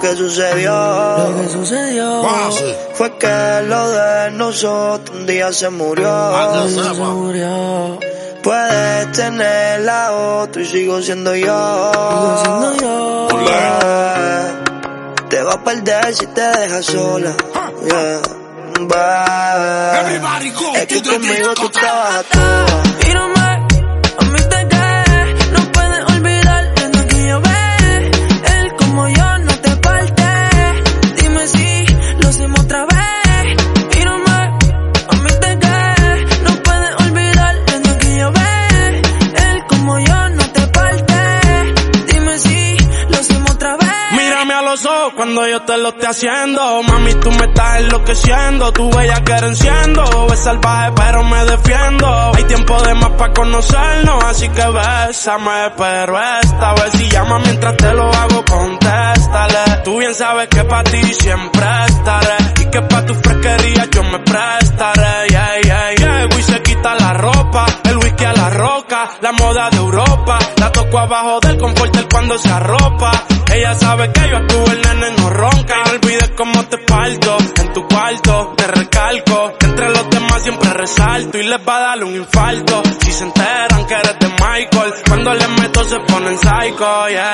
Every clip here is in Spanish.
que sucedió fue que lo de nosotros un día se murió. Puedes tener la otra y sigo siendo yo. Te va a perder si te dejas sola. Es que conmigo tú trabajas toda. Mírame, a mí te cae, no puedes olvidar lo que yo ve. Él como yo no te parte. Dime si lo hacemos otra vez. Mírame, a mí te cae, no puedes olvidar lo que yo ve. Él como yo no te parte. Dime si lo hacemos otra vez. Mírame a los ojos cuando yo te lo esté haciendo. Mami, tú me estás enloqueciendo. Tu bella que enciendo. Es salvaje pero me defiendo. Hay tiempo de más para conocernos. Así que bésame, pero esta vez si llama mientras te lo hago, contéstale. Tú bien sabes que pa' ti siempre estaré. Y que pa' tu fresquería yo me prestaré. Llego y se quita la ropa. El whisky a la roca. La moda de Europa. La toco abajo del confort cuando se arropa. Ella sabe que yo actúo, el nene no ronca. No olvides cómo te parto en tu cuarto. Te recalco que entre los demás siempre resalto. Y les va a dar un infarto si se enteran que eres de Michael. Cuando les meto se ponen psycho.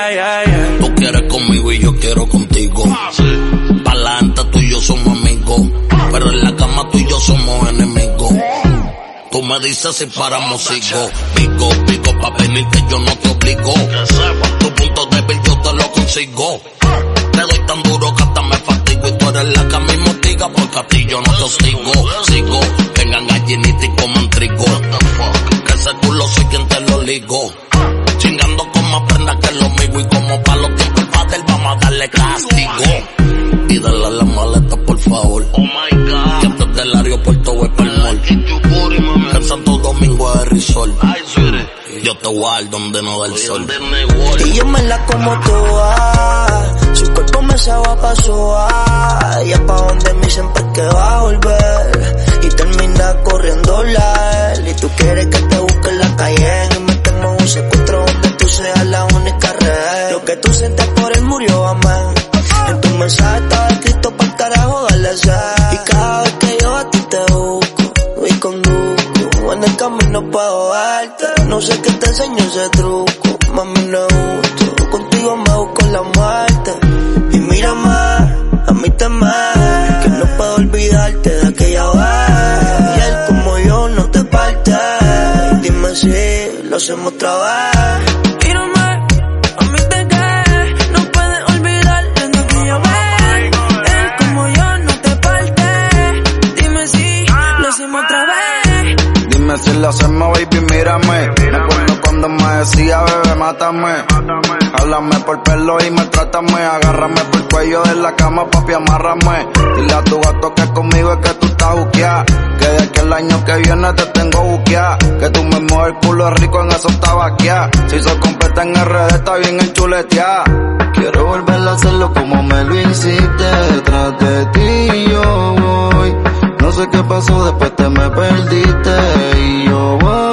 Tú quieres conmigo y yo quiero contigo. Pa'lante tú y yo somos amigos. Pero en la cama tú y yo somos enemigos. Tú me dices si paramos sigo. Pico pa' venir que yo no te obligo. Tu punto débil yo te lo consigo. Te doy tan duro que hasta me fatigo. Y tú eres la que a mí me hostiga porque a ti yo no te hostigo. Sigo, vengan gallinitas y coman trigo. Que ese culo soy quien te lo ligo. Chingando con más prendas que lo mío. Y como pa' los tiempos el padre vamos a darle castigo. Y dale a la maleta por favor. Oh my God. Que antes del aeropuerto voy pa'l mall. En Santo Domingo es Risol. Yo te voy a dar donde no da el sol. Y yo me la como toda. Su cuerpo me sabe pa' soa. Y es pa' donde mí siempre que va a volver. Y termina corriéndola él. Y tú quieres que te busque en la calle. Y metemos un secuestro donde tú seas la única red. Lo que tú sientes por él murió, amén. En tu mensaje estaba escrito pa'l carajo darle sed. Y cada vez que yo a ti te busco y conduzco. En el camino puedo verte. No sé qué te enseño ese truco. Mami, no es justo. Contigo me busco la muerte. Y mírame, a mí te que no puedo olvidarte de aquella vez. Y él como yo no te parte. Y dime si lo hacemos otra vez. Mírame, a mí te cae, no puedes olvidar lo que yo ve. Él como yo no te parte. Dime si lo hacemos otra vez. Dime si lo hacemos, baby, mírame. Me acuerdo cuando me decía, bebé, mátame. Háblame por pelo y maltrátame. Agárrame por el cuello de la cama, papi, amárrame. Dile a tu gato que conmigo es que tú estás juqueada. Que de que el año que viene te tengo buqueada. Que tú me mueves el culo rico, en eso está vaqueada. Si soy completa en RD, está bien enchuleteada. Quiero volver a hacerlo como me lo hiciste. Detrás de ti yo voy. No sé qué pasó, después te me perdiste. Y yo voy.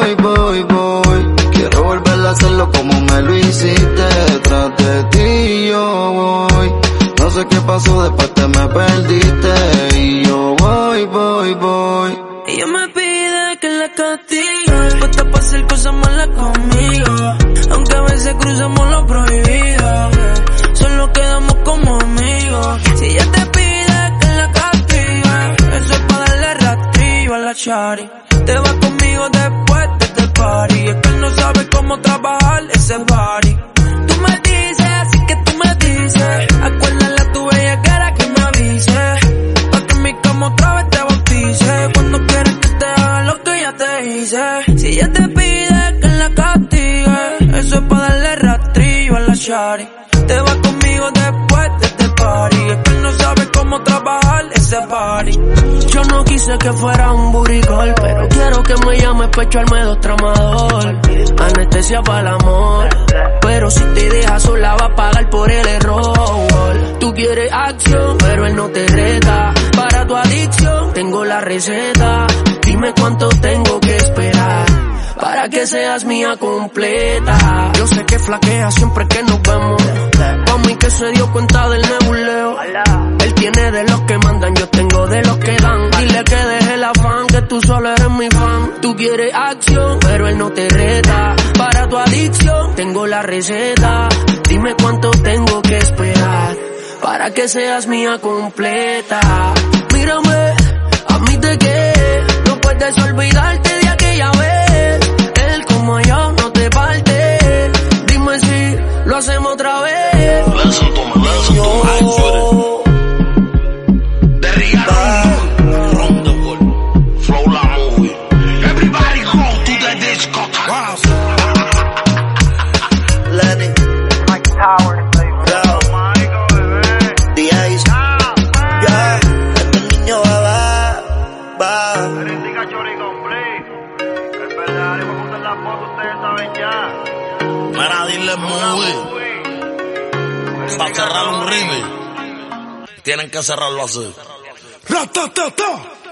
Quiero volver a hacerlo como me lo hiciste. Detrás de ti yo voy. No sé qué pasó, después te me perdiste. Y yo voy. Ella me pide que la castigue. Dispuesta pa' hacer cosas malas conmigo. Aunque a veces cruzamos lo prohibido. Solo quedamos como amigos. Si ella te pide que la castigue, eso es pa' darle rastrillo a la shari. Te vas conmigo después de este party. Es que él no sabe cómo trabajar ese body. Tú me dices, así que tú me dices. Acuérdale a tu bella cara que me avise. Pa' que en mi cama otra vez te bautice. Cuando quieres que te haga lo que ya te hice. Si ella te pide que la castigue, eso es pa' darle rastrillo a la shari. Te vas conmigo después de este party. Es que él no sabe cómo trabajar ese party. Yo no quise que fuera un buricol, pero quiero que me llames pa' echarme dos tramador. Anestesia para el amor, pero si te dejas sola va a pagar por el error. Tú quieres acción, pero él no te reta. Para tu adicción tengo la receta. Dime cuánto tengo que esperar para que seas mía completa. Yo sé que flaquea siempre que nos vemos, pa' mí que se dio cuenta del nebuleo. Él tiene de los que mandan, yo tengo de los que dan. Dile que deje el afán, que tú solo eres mi fan. Tú quieres acción, pero él no te reta. Para tu adicción tengo la receta. Dime cuánto tengo que esperar para que seas mía completa. Mírame, admite que no puedes olvidarte de aquella vez. Él como yo no te parte. Dime si lo hacemos otra vez. Listen to me, I swear it. The real from the world, flow la movie. Everybody go to the discotheque. Lenny, Mike Towers, Rao, D.I.S. Ya, este niño va. Mira, dile movie. Para cerrar un remix, tienen que cerrarlo así. Ratatata.